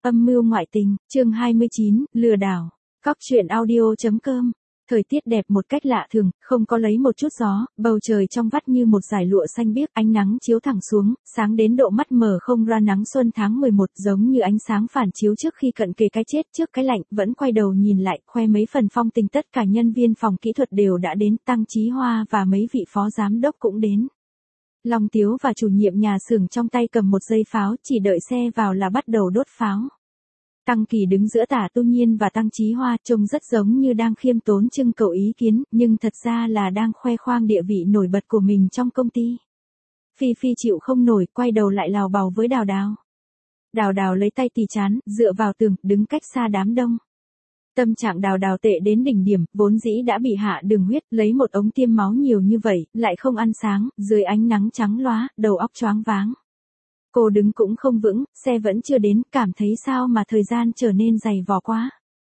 Âm mưu ngoại tình, chương 29, lừa đảo. Cóc truyện audio.com. Thời tiết đẹp một cách lạ thường, không có lấy một chút gió, bầu trời trong vắt như một dải lụa xanh biếc, ánh nắng chiếu thẳng xuống, sáng đến độ mắt mở không ra nắng xuân tháng 11, giống như ánh sáng phản chiếu trước khi cận kề cái chết trước cái lạnh, vẫn quay đầu nhìn lại, khoe mấy phần phong tình. Tất cả nhân viên phòng kỹ thuật đều đã đến, Tăng Chí Hoa và mấy vị phó giám đốc cũng đến. Long Tiếu và chủ nhiệm nhà xưởng trong tay cầm một dây pháo, chỉ đợi xe vào là bắt đầu đốt pháo. Tăng Kỳ đứng giữa Tả Tu Nhiên và Tăng Chí Hoa, trông rất giống như đang khiêm tốn trưng cầu ý kiến, nhưng thật ra là đang khoe khoang địa vị nổi bật của mình trong công ty. Phi Phi chịu không nổi, quay đầu lại lào bào với Đào Đào. Đào Đào lấy tay tì trán, dựa vào tường, đứng cách xa đám đông. Tâm trạng Đào Đào tệ đến đỉnh điểm, vốn dĩ đã bị hạ đường huyết, lấy một ống tiêm máu nhiều như vậy, lại không ăn sáng, dưới ánh nắng trắng loá, đầu óc choáng váng. Cô đứng cũng không vững, xe vẫn chưa đến, cảm thấy sao mà thời gian trở nên dày vò quá.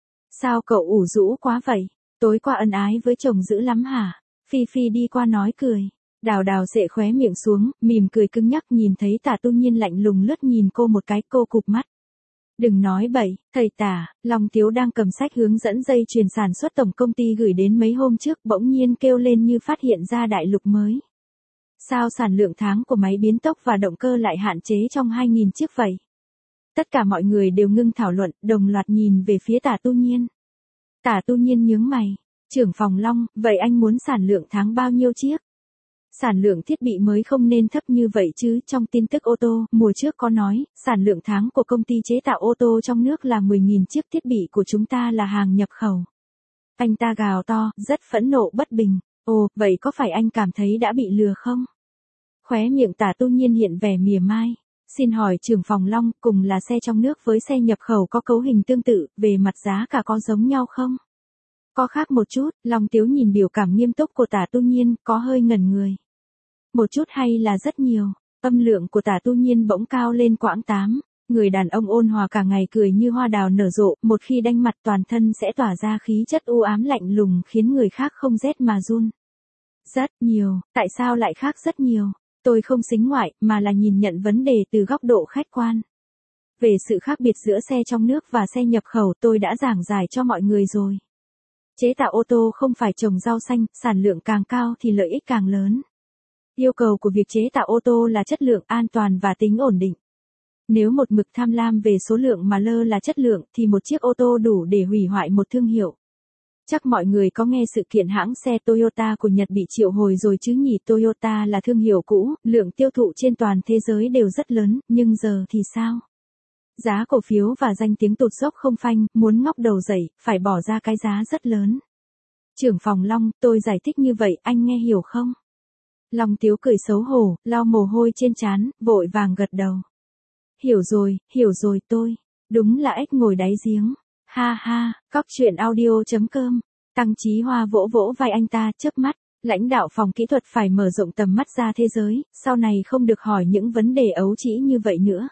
Sao cậu ủ rũ quá vậy? Tối qua ân ái với chồng dữ lắm hả? Phi Phi đi qua nói cười. Đào Đào xệ khóe miệng xuống, mỉm cười cứng nhắc, nhìn thấy Tả Tu Nhiên lạnh lùng lướt nhìn cô một cái, cô cụp mắt. Đừng nói bậy, thầy Tả. Long Tiếu đang cầm sách hướng dẫn dây chuyền sản xuất tổng công ty gửi đến mấy hôm trước, bỗng nhiên kêu lên như phát hiện ra đại lục mới. Sao sản lượng tháng của máy biến tốc và động cơ lại hạn chế trong 2.000 chiếc vậy? Tất cả mọi người đều ngưng thảo luận, đồng loạt nhìn về phía Tả Tu Nhiên. Tả Tu Nhiên nhướng mày. Trưởng phòng Long, vậy anh muốn sản lượng tháng bao nhiêu chiếc? Sản lượng thiết bị mới không nên thấp như vậy chứ, trong tin tức ô tô, mùa trước có nói, sản lượng tháng của công ty chế tạo ô tô trong nước là 10.000 chiếc, thiết bị của chúng ta là hàng nhập khẩu. Anh ta gào to, rất phẫn nộ bất bình. Ồ, vậy có phải anh cảm thấy đã bị lừa không? Khóe miệng Tả Tu Nhiên hiện vẻ mỉa mai. Xin hỏi trưởng phòng Long, cùng là xe trong nước với xe nhập khẩu có cấu hình tương tự, về mặt giá cả có giống nhau không? Có khác một chút. Long Tiếu nhìn biểu cảm nghiêm túc của Tả Tu Nhiên, có hơi ngẩn người. Một chút hay là rất nhiều? Âm lượng của Tả Tu Nhiên bỗng cao lên quãng 8. Người đàn ông ôn hòa cả ngày cười như hoa đào nở rộ, một khi đanh mặt toàn thân sẽ tỏa ra khí chất u ám lạnh lùng khiến người khác không rét mà run. Rất nhiều, tại sao lại khác rất nhiều? Tôi không xính ngoại, mà là nhìn nhận vấn đề từ góc độ khách quan. Về sự khác biệt giữa xe trong nước và xe nhập khẩu tôi đã giảng giải cho mọi người rồi. Chế tạo ô tô không phải trồng rau xanh, sản lượng càng cao thì lợi ích càng lớn. Yêu cầu của việc chế tạo ô tô là chất lượng, an toàn và tính ổn định. Nếu một mực tham lam về số lượng mà lơ là chất lượng thì một chiếc ô tô đủ để hủy hoại một thương hiệu. Chắc mọi người có nghe sự kiện hãng xe Toyota của Nhật bị triệu hồi rồi chứ nhỉ? Toyota là thương hiệu cũ, lượng tiêu thụ trên toàn thế giới đều rất lớn, nhưng giờ thì sao? Giá cổ phiếu và danh tiếng tụt dốc không phanh, muốn ngóc đầu dậy, phải bỏ ra cái giá rất lớn. Trưởng phòng Long, tôi giải thích như vậy, anh nghe hiểu không? Long Tiếu cười xấu hổ, lau mồ hôi trên trán, vội vàng gật đầu. Hiểu rồi tôi. Đúng là ếch ngồi đáy giếng. Ha ha, cóc truyện audio.com. Tăng Chí Hoa vỗ vỗ vai anh ta, chớp mắt. Lãnh đạo phòng kỹ thuật phải mở rộng tầm mắt ra thế giới, sau này không được hỏi những vấn đề ấu trĩ như vậy nữa.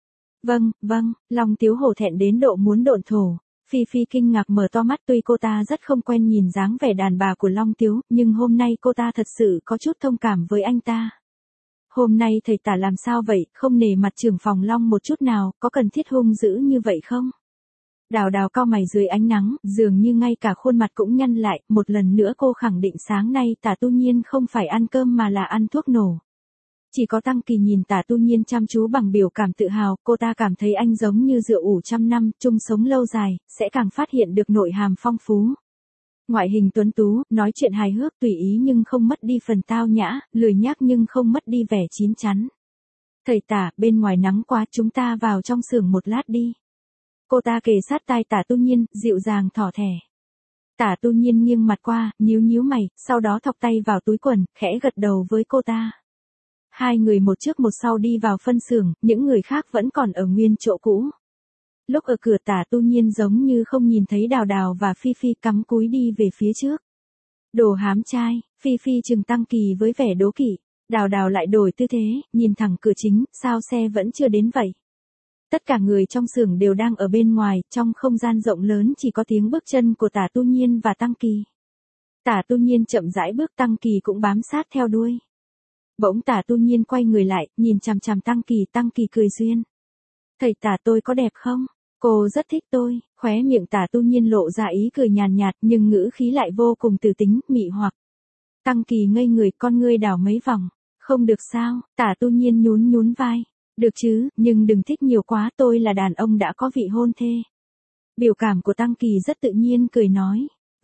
Vâng, Long Tiếu hổ thẹn đến độ muốn độn thổ. Phi Phi kinh ngạc mở to mắt, tuy cô ta rất không quen nhìn dáng vẻ đàn bà của Long Tiếu, nhưng hôm nay cô ta thật sự có chút thông cảm với anh ta. Hôm nay thầy Tả làm sao vậy, không nể mặt trưởng phòng Long một chút nào, có cần thiết hung dữ như vậy không? Đào Đào cau mày dưới ánh nắng, dường như ngay cả khuôn mặt cũng nhăn lại, một lần nữa cô khẳng định sáng nay Tả Tu Nhiên không phải ăn cơm mà là ăn thuốc nổ. Chỉ có Tăng Kỳ nhìn Tả Tu Nhiên chăm chú bằng biểu cảm tự hào, cô ta cảm thấy anh giống như rượu ủ trăm năm, chung sống lâu dài, sẽ càng phát hiện được nội hàm phong phú. Ngoại hình tuấn tú, nói chuyện hài hước tùy ý nhưng không mất đi phần tao nhã, lười nhác nhưng không mất đi vẻ chín chắn. Thầy Tả, bên ngoài nắng quá, chúng ta vào trong xưởng một lát đi. Cô ta kề sát tai Tả Tu Nhiên, dịu dàng thỏ thẻ. Tả Tu Nhiên nghiêng mặt qua, nhíu mày, sau đó thọc tay vào túi quần, khẽ gật đầu với cô ta. Hai người một trước một sau đi vào phân xưởng, những người khác vẫn còn ở nguyên chỗ cũ. Lúc ở cửa Tả Tu Nhiên giống như không nhìn thấy Đào Đào và Phi Phi, cắm cúi đi về phía trước. Đồ hám trai, Phi Phi trừng Tăng Kỳ với vẻ đố kỵ. Đào Đào lại đổi tư thế, nhìn thẳng cửa chính, sao xe vẫn chưa đến vậy? Tất cả người trong xưởng đều đang ở bên ngoài, trong không gian rộng lớn chỉ có tiếng bước chân của Tả Tu Nhiên và Tăng Kỳ. Tả Tu Nhiên chậm rãi bước, Tăng Kỳ cũng bám sát theo đuôi. Bỗng Tả Tu Nhiên quay người lại, nhìn chằm chằm Tăng Kỳ cười duyên. Thầy Tả tôi có đẹp không? Cô rất thích tôi, khóe miệng Tả Tu Nhiên lộ ra ý cười nhàn nhạt nhưng ngữ khí lại vô cùng từ tính, mị hoặc. Tăng Kỳ ngây người, con ngươi đảo mấy vòng. Không được sao, Tả Tu Nhiên nhún nhún vai. Được chứ, nhưng đừng thích nhiều quá, tôi là đàn ông đã có vị hôn thê. Biểu cảm của Tăng Kỳ rất tự nhiên cười nói.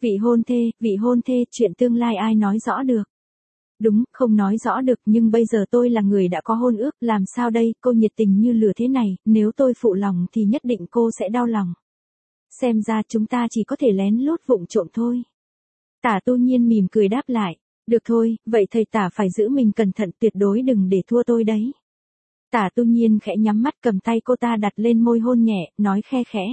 Vị hôn thê, chuyện tương lai ai nói rõ được. Đúng, không nói rõ được, nhưng bây giờ tôi là người đã có hôn ước, làm sao đây, cô nhiệt tình như lửa thế này, nếu tôi phụ lòng thì nhất định cô sẽ đau lòng. Xem ra chúng ta chỉ có thể lén lút vụng trộm thôi. Tả Tu Nhiên mỉm cười đáp lại. Được thôi, vậy thầy Tả phải giữ mình cẩn thận, tuyệt đối đừng để thua tôi đấy. Tả Tu Nhiên khẽ nhắm mắt, cầm tay cô ta đặt lên môi hôn nhẹ, nói khe khẽ.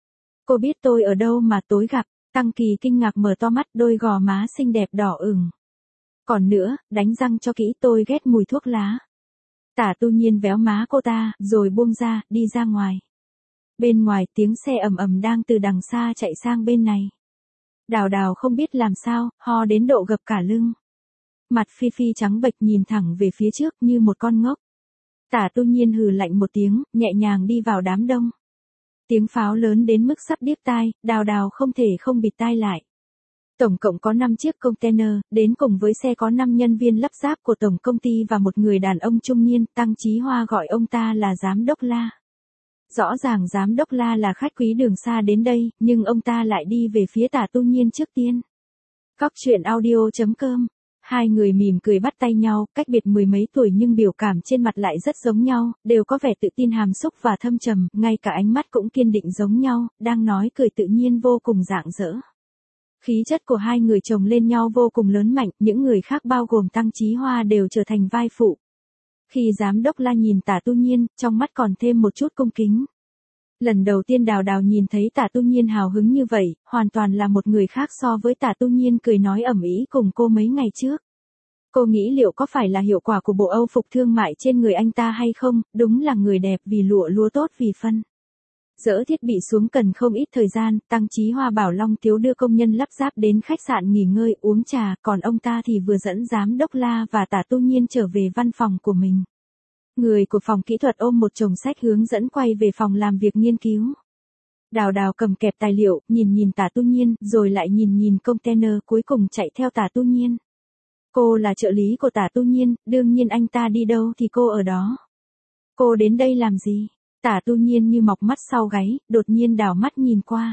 Cô biết tôi ở đâu mà tối gặp. Tăng Kỳ kinh ngạc mở to mắt, đôi gò má xinh đẹp đỏ ửng. Còn nữa, đánh răng cho kỹ, tôi ghét mùi thuốc lá. Tả Tu Nhiên véo má cô ta, rồi buông ra, đi ra ngoài. Bên ngoài tiếng xe ầm ầm đang từ đằng xa chạy sang bên này. Đào Đào không biết làm sao, ho đến độ gập cả lưng. Mặt Phi Phi trắng bệch nhìn thẳng về phía trước như một con ngốc. Tả Tu Nhiên hừ lạnh một tiếng, nhẹ nhàng đi vào đám đông. Tiếng pháo lớn đến mức sắp điếc tai, Đào Đào không thể không bịt tai lại. Tổng cộng có 5 chiếc container, đến cùng với xe có 5 nhân viên lắp ráp của tổng công ty và một người đàn ông trung niên, Tăng Chí Hoa gọi ông ta là Giám đốc La. Rõ ràng Giám đốc La là khách quý đường xa đến đây, nhưng ông ta lại đi về phía Tả Tu Nhiên trước tiên. Cóc truyện audio.com. Hai người mỉm cười bắt tay nhau, cách biệt mười mấy tuổi nhưng biểu cảm trên mặt lại rất giống nhau, đều có vẻ tự tin hàm xúc và thâm trầm, ngay cả ánh mắt cũng kiên định giống nhau, đang nói cười tự nhiên vô cùng rạng rỡ. Khí chất của hai người chồng lên nhau vô cùng lớn mạnh, những người khác bao gồm Tăng Chí Hoa đều trở thành vai phụ. Khi Giám đốc La nhìn Tả Tu Nhiên, trong mắt còn thêm một chút cung kính. Lần đầu tiên Đào Đào nhìn thấy Tả Tu Nhiên hào hứng như vậy, hoàn toàn là một người khác so với Tả Tu Nhiên cười nói ầm ĩ cùng cô mấy ngày trước. Cô nghĩ liệu có phải là hiệu quả của bộ âu phục thương mại trên người anh ta hay không, đúng là người đẹp vì lụa lúa tốt vì phân. Dỡ thiết bị xuống cần không ít thời gian, Tăng Chí Hoa bảo Long Tiếu đưa công nhân lắp ráp đến khách sạn nghỉ ngơi uống trà, còn ông ta thì vừa dẫn Giám đốc La và Tả Tu Nhiên trở về văn phòng của mình. Người của phòng kỹ thuật ôm một chồng sách hướng dẫn quay về phòng làm việc nghiên cứu. Đào Đào cầm kẹp tài liệu, nhìn Tả Tu Nhiên, rồi lại nhìn container, cuối cùng chạy theo Tả Tu Nhiên. Cô là trợ lý của Tả Tu Nhiên, đương nhiên anh ta đi đâu thì cô ở đó. Cô đến đây làm gì? Tả Tu Nhiên như mọc mắt sau gáy, đột nhiên đảo mắt nhìn qua.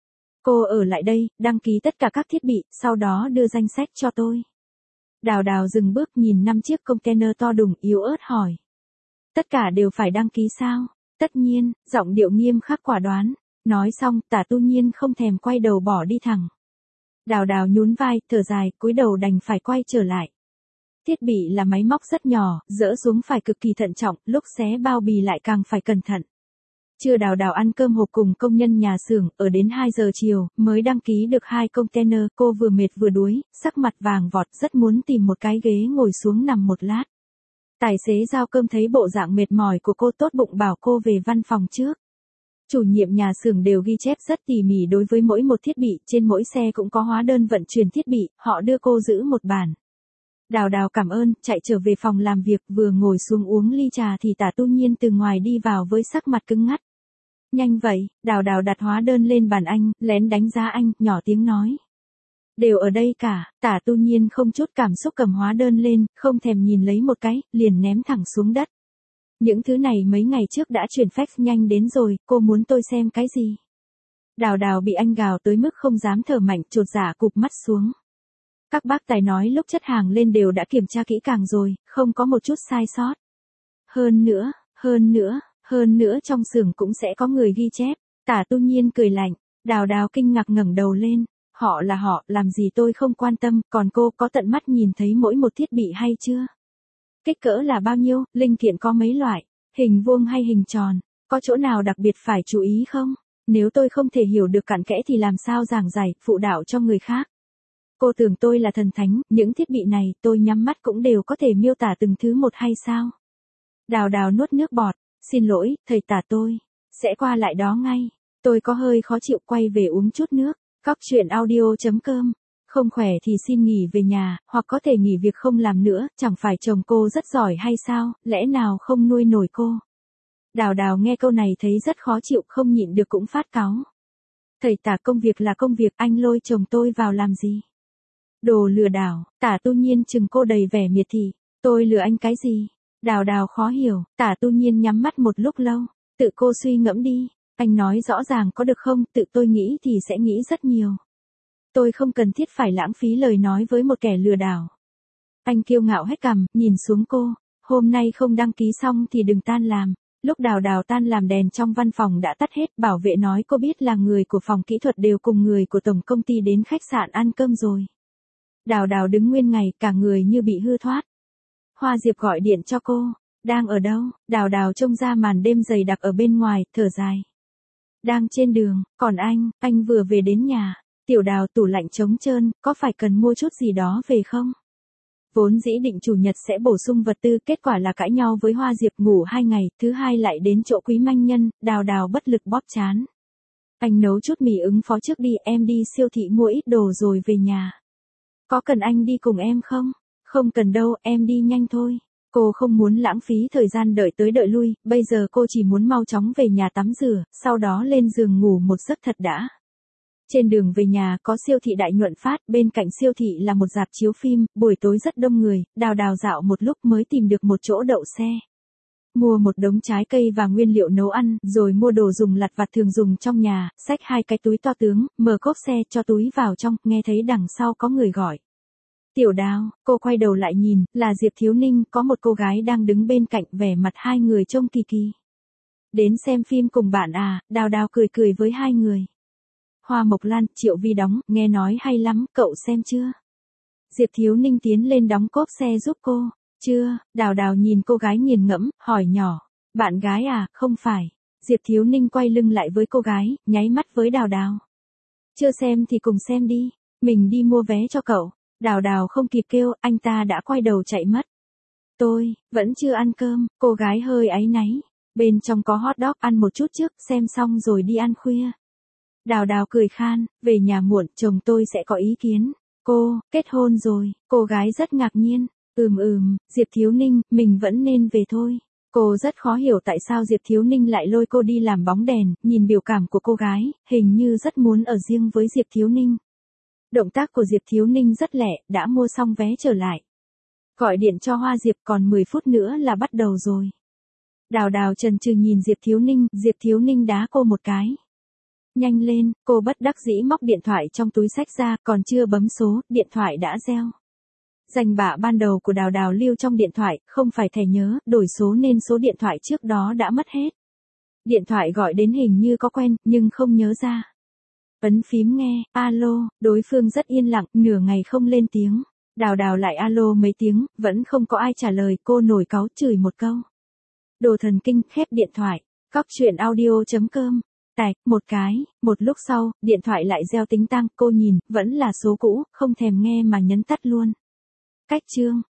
Cô ở lại đây, đăng ký tất cả các thiết bị, sau đó đưa danh sách cho tôi. Đào Đào dừng bước nhìn 5 chiếc container to đùng, yếu ớt hỏi. Tất cả đều phải đăng ký sao? Tất nhiên, giọng điệu nghiêm khắc quả đoán. Nói xong, Tả Tu Nhiên không thèm quay đầu bỏ đi thẳng. Đào Đào nhún vai, thở dài, cúi đầu đành phải quay trở lại. Thiết bị là máy móc rất nhỏ, dỡ xuống phải cực kỳ thận trọng, lúc xé bao bì lại càng phải cẩn thận. Trưa Đào Đào ăn cơm hộp cùng công nhân nhà xưởng, ở đến 2 giờ chiều, mới đăng ký được 2 container, cô vừa mệt vừa đuối, sắc mặt vàng vọt rất muốn tìm một cái ghế ngồi xuống nằm một lát. Tài xế giao cơm thấy bộ dạng mệt mỏi của cô tốt bụng bảo cô về văn phòng trước. Chủ nhiệm nhà xưởng đều ghi chép rất tỉ mỉ đối với mỗi một thiết bị, trên mỗi xe cũng có hóa đơn vận chuyển thiết bị, họ đưa cô giữ một bản. Đào Đào cảm ơn, chạy trở về phòng làm việc, vừa ngồi xuống uống ly trà thì Tả Tu Nhiên từ ngoài đi vào với sắc mặt cứng ngắt. Nhanh vậy, Đào Đào đặt hóa đơn lên bàn anh, lén đánh giá anh, nhỏ tiếng nói. Đều ở đây cả, Tả Tu Nhiên không chút cảm xúc cầm hóa đơn lên, không thèm nhìn lấy một cái, liền ném thẳng xuống đất. Những thứ này mấy ngày trước đã chuyển fax nhanh đến rồi, cô muốn tôi xem cái gì? Đào Đào bị anh gào tới mức không dám thở mạnh, chột dạ cụp mắt xuống. Các bác tài nói lúc chất hàng lên đều đã kiểm tra kỹ càng rồi, không có một chút sai sót. Hơn nữa trong xưởng cũng sẽ có người ghi chép. Tả Tu Nhiên cười lạnh, Đào Đào kinh ngạc ngẩng đầu lên. Họ là họ, làm gì tôi không quan tâm, còn cô có tận mắt nhìn thấy mỗi một thiết bị hay chưa? Kích cỡ là bao nhiêu, linh kiện có mấy loại, hình vuông hay hình tròn, có chỗ nào đặc biệt phải chú ý không? Nếu tôi không thể hiểu được cặn kẽ thì làm sao giảng giải, phụ đạo cho người khác? Cô tưởng tôi là thần thánh, những thiết bị này tôi nhắm mắt cũng đều có thể miêu tả từng thứ một hay sao? Đào Đào nuốt nước bọt, xin lỗi, thầy Tả tôi sẽ qua lại đó ngay, tôi có hơi khó chịu quay về uống chút nước. Cóc truyện audio.com. Không khỏe thì xin nghỉ về nhà, hoặc có thể nghỉ việc không làm nữa, chẳng phải chồng cô rất giỏi hay sao, lẽ nào không nuôi nổi cô? Đào Đào nghe câu này thấy rất khó chịu, không nhịn được cũng phát cáu. Thầy Tả, công việc là công việc, anh lôi chồng tôi vào làm gì? Đồ lừa đảo. Tả Tu Nhiên chừng cô đầy vẻ miệt thị. Tôi lừa anh cái gì? Đào Đào khó hiểu. Tả Tu Nhiên nhắm mắt một lúc lâu. Tự cô suy ngẫm đi. Anh nói rõ ràng có được không? Tự tôi nghĩ thì sẽ nghĩ rất nhiều. Tôi không cần thiết phải lãng phí lời nói với một kẻ lừa đảo. Anh kiêu ngạo hết cằm, nhìn xuống cô. Hôm nay không đăng ký xong thì đừng tan làm. Lúc Đào Đào tan làm đèn trong văn phòng đã tắt hết, bảo vệ nói cô biết là người của phòng kỹ thuật đều cùng người của tổng công ty đến khách sạn ăn cơm rồi. Đào Đào đứng nguyên ngày, cả người như bị hư thoát. Hoa Diệp gọi điện cho cô. Đang ở đâu? Đào Đào trông ra màn đêm dày đặc ở bên ngoài, thở dài. Đang trên đường, còn anh vừa về đến nhà. Tiểu Đào, tủ lạnh trống trơn, có phải cần mua chút gì đó về không? Vốn dĩ định chủ nhật sẽ bổ sung vật tư, kết quả là cãi nhau với Hoa Diệp, ngủ 2 ngày, thứ hai lại đến chỗ Quý Manh Nhân, Đào Đào bất lực bóp trán. Anh nấu chút mì ứng phó trước đi, em đi siêu thị mua ít đồ rồi về nhà. Có cần anh đi cùng em không? Không cần đâu, em đi nhanh thôi. Cô không muốn lãng phí thời gian đợi tới đợi lui, bây giờ cô chỉ muốn mau chóng về nhà tắm rửa, sau đó lên giường ngủ một giấc thật đã. Trên đường về nhà có siêu thị Đại Nhuận Phát, bên cạnh siêu thị là một rạp chiếu phim, buổi tối rất đông người, Đào Đào dạo một lúc mới tìm được một chỗ đậu xe. Mua một đống trái cây và nguyên liệu nấu ăn, rồi mua đồ dùng lặt vặt thường dùng trong nhà, xách 2 cái túi to tướng, mở cốp xe cho túi vào trong, nghe thấy đằng sau có người gọi. Tiểu Đào, cô quay đầu lại nhìn, là Diệp Thiếu Ninh, có một cô gái đang đứng bên cạnh, vẻ mặt hai người trông kỳ kỳ. Đến xem phim cùng bạn à? Đào Đào cười cười với hai người. Hoa Mộc Lan, Triệu Vi đóng, nghe nói hay lắm, cậu xem chưa? Diệp Thiếu Ninh tiến lên đóng cốp xe giúp cô. Chưa. Đào Đào nhìn cô gái nghiền ngẫm, hỏi nhỏ. Bạn gái à? Không phải. Diệp Thiếu Ninh quay lưng lại với cô gái, nháy mắt với Đào Đào. Chưa xem thì cùng xem đi. Mình đi mua vé cho cậu. Đào Đào không kịp kêu, anh ta đã quay đầu chạy mất. Tôi, vẫn chưa ăn cơm, cô gái hơi áy náy. Bên trong có hot dog, ăn một chút trước, xem xong rồi đi ăn khuya. Đào Đào cười khan, về nhà muộn, chồng tôi sẽ có ý kiến. Cô, kết hôn rồi, cô gái rất ngạc nhiên. Diệp Thiếu Ninh, mình vẫn nên về thôi. Cô rất khó hiểu tại sao Diệp Thiếu Ninh lại lôi cô đi làm bóng đèn, nhìn biểu cảm của cô gái, hình như rất muốn ở riêng với Diệp Thiếu Ninh. Động tác của Diệp Thiếu Ninh rất lẹ, đã mua xong vé trở lại. Gọi điện cho Hoa Diệp, còn 10 phút nữa là bắt đầu rồi. Đào Đào chần chừ nhìn Diệp Thiếu Ninh đá cô một cái. Nhanh lên, cô bất đắc dĩ móc điện thoại trong túi xách ra, còn chưa bấm số, điện thoại đã reo. Danh bạ ban đầu của Đào Đào lưu trong điện thoại, không phải thẻ nhớ, đổi số nên số điện thoại trước đó đã mất hết. Điện thoại gọi đến hình như có quen, nhưng không nhớ ra. Ấn phím nghe, alo, đối phương rất yên lặng, nửa ngày không lên tiếng. Đào Đào lại alo mấy tiếng, vẫn không có ai trả lời, cô nổi cáu chửi một câu. Đồ thần kinh, khép điện thoại. Cóc truyện audio.com. Tạch, một lúc sau, điện thoại lại reo tính tang, cô nhìn, vẫn là số cũ, không thèm nghe mà nhấn tắt luôn. Cách chương.